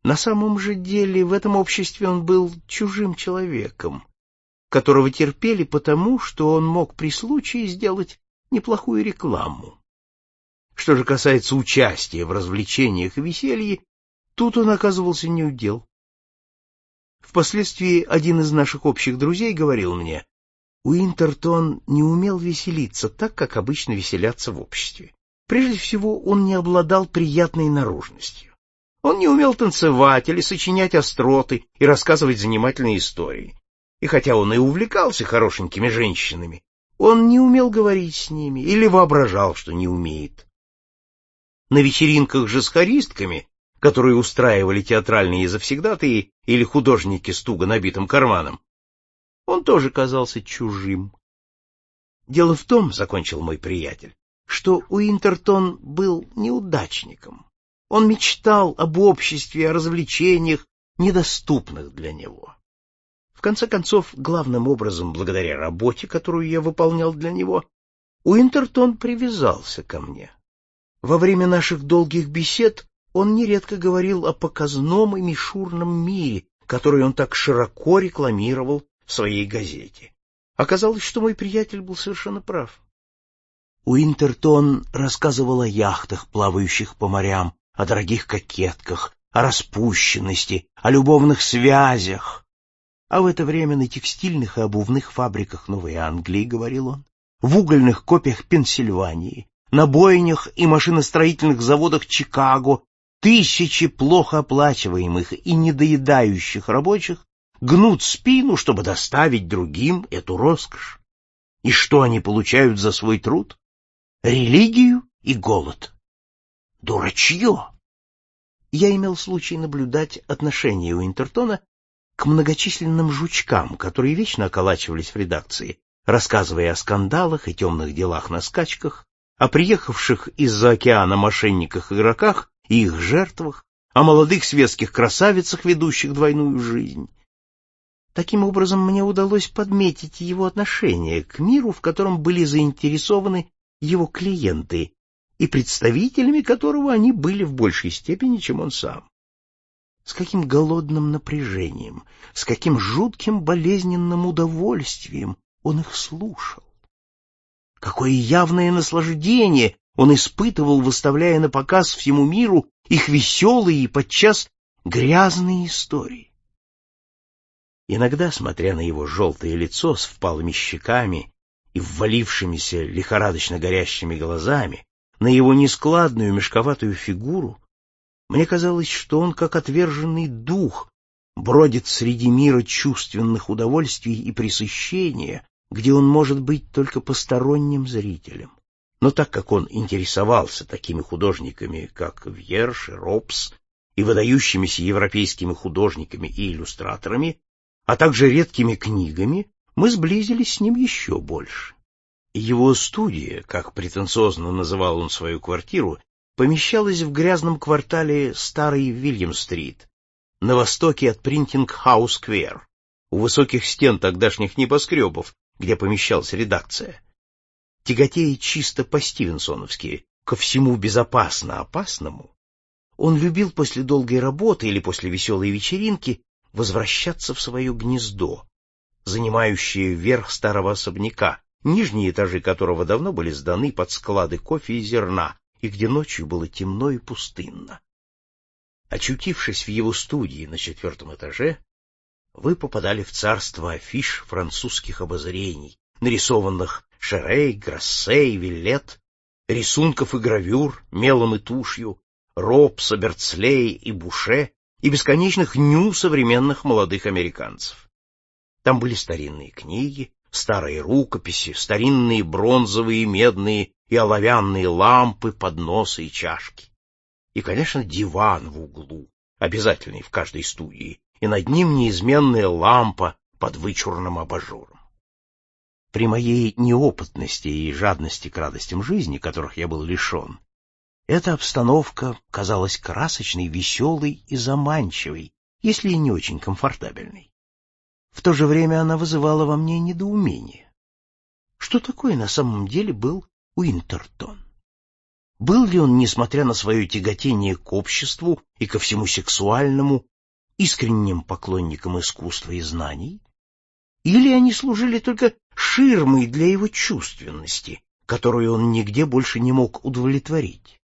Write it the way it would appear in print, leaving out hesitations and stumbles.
На самом же деле в этом обществе он был чужим человеком, которого терпели потому, что он мог при случае сделать неплохую рекламу. Что же касается участия в развлечениях и веселье, тут он оказывался неудел. Впоследствии один из наших общих друзей говорил мне: Уинтертон не умел веселиться так, как обычно веселятся в обществе. Прежде всего, он не обладал приятной наружностью. Он не умел танцевать или сочинять остроты и рассказывать занимательные истории. И хотя он и увлекался хорошенькими женщинами, он не умел говорить с ними или воображал, что не умеет. На вечеринках же с хористками, которые устраивали театральные завсегдатаи или художники с туго набитым карманом, он тоже казался чужим. Дело в том, — закончил мой приятель, — что Уинтертон был неудачником. Он мечтал об обществе, о развлечениях, недоступных для него. В конце концов, главным образом, благодаря работе, которую я выполнял для него, Уинтертон привязался ко мне. Во время наших долгих бесед он нередко говорил о показном и мишурном мире, который он так широко рекламировал в своей газете. Оказалось, что мой приятель был совершенно прав. Уинтертон рассказывал о яхтах, плавающих по морям, о дорогих кокетках, о распущенности, о любовных связях. А в это время на текстильных и обувных фабриках Новой Англии, говорил он, в угольных копиях Пенсильвании, на бойнях и машиностроительных заводах Чикаго тысячи плохо оплачиваемых и недоедающих рабочих гнут спину, чтобы доставить другим эту роскошь. И что они получают за свой труд? Религию и голод. Дурачье! Я имел случай наблюдать отношение Уинтертона к многочисленным жучкам, которые вечно околачивались в редакции, рассказывая о скандалах и темных делах на скачках, о приехавших из-за океана мошенниках-игроках и их жертвах, о молодых светских красавицах, ведущих двойную жизнь. Таким образом, мне удалось подметить его отношение к миру, в котором были заинтересованы его клиенты, и представителями которого они были в большей степени, чем он сам. С каким голодным напряжением, с каким жутким болезненным удовольствием он их слушал. Какое явное наслаждение он испытывал, выставляя на показ всему миру их веселые и подчас грязные истории. Иногда, смотря на его желтое лицо с впалыми щеками и ввалившимися лихорадочно горящими глазами, на его нескладную мешковатую фигуру, мне казалось, что он, как отверженный дух, бродит среди мира чувственных удовольствий и пресыщения, где он может быть только посторонним зрителем. Но так как он интересовался такими художниками, как Вьерш и Робс, и выдающимися европейскими художниками и иллюстраторами, а также редкими книгами, мы сблизились с ним еще больше. Его студия, как претенциозно называл он свою квартиру, помещалась в грязном квартале Старой Вильям-стрит, на востоке от Принтинг-хаус-сквер, у высоких стен тогдашних небоскребов, где помещалась редакция. Тяготея чисто по-стивенсоновски ко всему безопасно опасному, он любил после долгой работы или после веселой вечеринки возвращаться в свое гнездо, занимающее верх старого особняка, нижние этажи которого давно были сданы под склады кофе и зерна, и где ночью было темно и пустынно. Очутившись в его студии на 4-м этаже, вы попадали в царство афиш французских обозрений, нарисованных Шерей, Гроссе и Виллет, рисунков и гравюр мелом и тушью, Робса, Берцлей и Буше и бесконечных ню современных молодых американцев. Там были старинные книги, старые рукописи, старинные бронзовые, медные и оловянные лампы, подносы и чашки. И, конечно, диван в углу, обязательный в каждой студии, и над ним неизменная лампа под вычурным абажуром. При моей неопытности и жадности к радостям жизни, которых я был лишен, эта обстановка казалась красочной, веселой и заманчивой, если и не очень комфортабельной. В то же время она вызывала во мне недоумение. Что такое на самом деле был Уинтертон? Был ли он, несмотря на свое тяготение к обществу и ко всему сексуальному, искренним поклонником искусства и знаний? Или они служили только ширмой для его чувственности, которую он нигде больше не мог удовлетворить?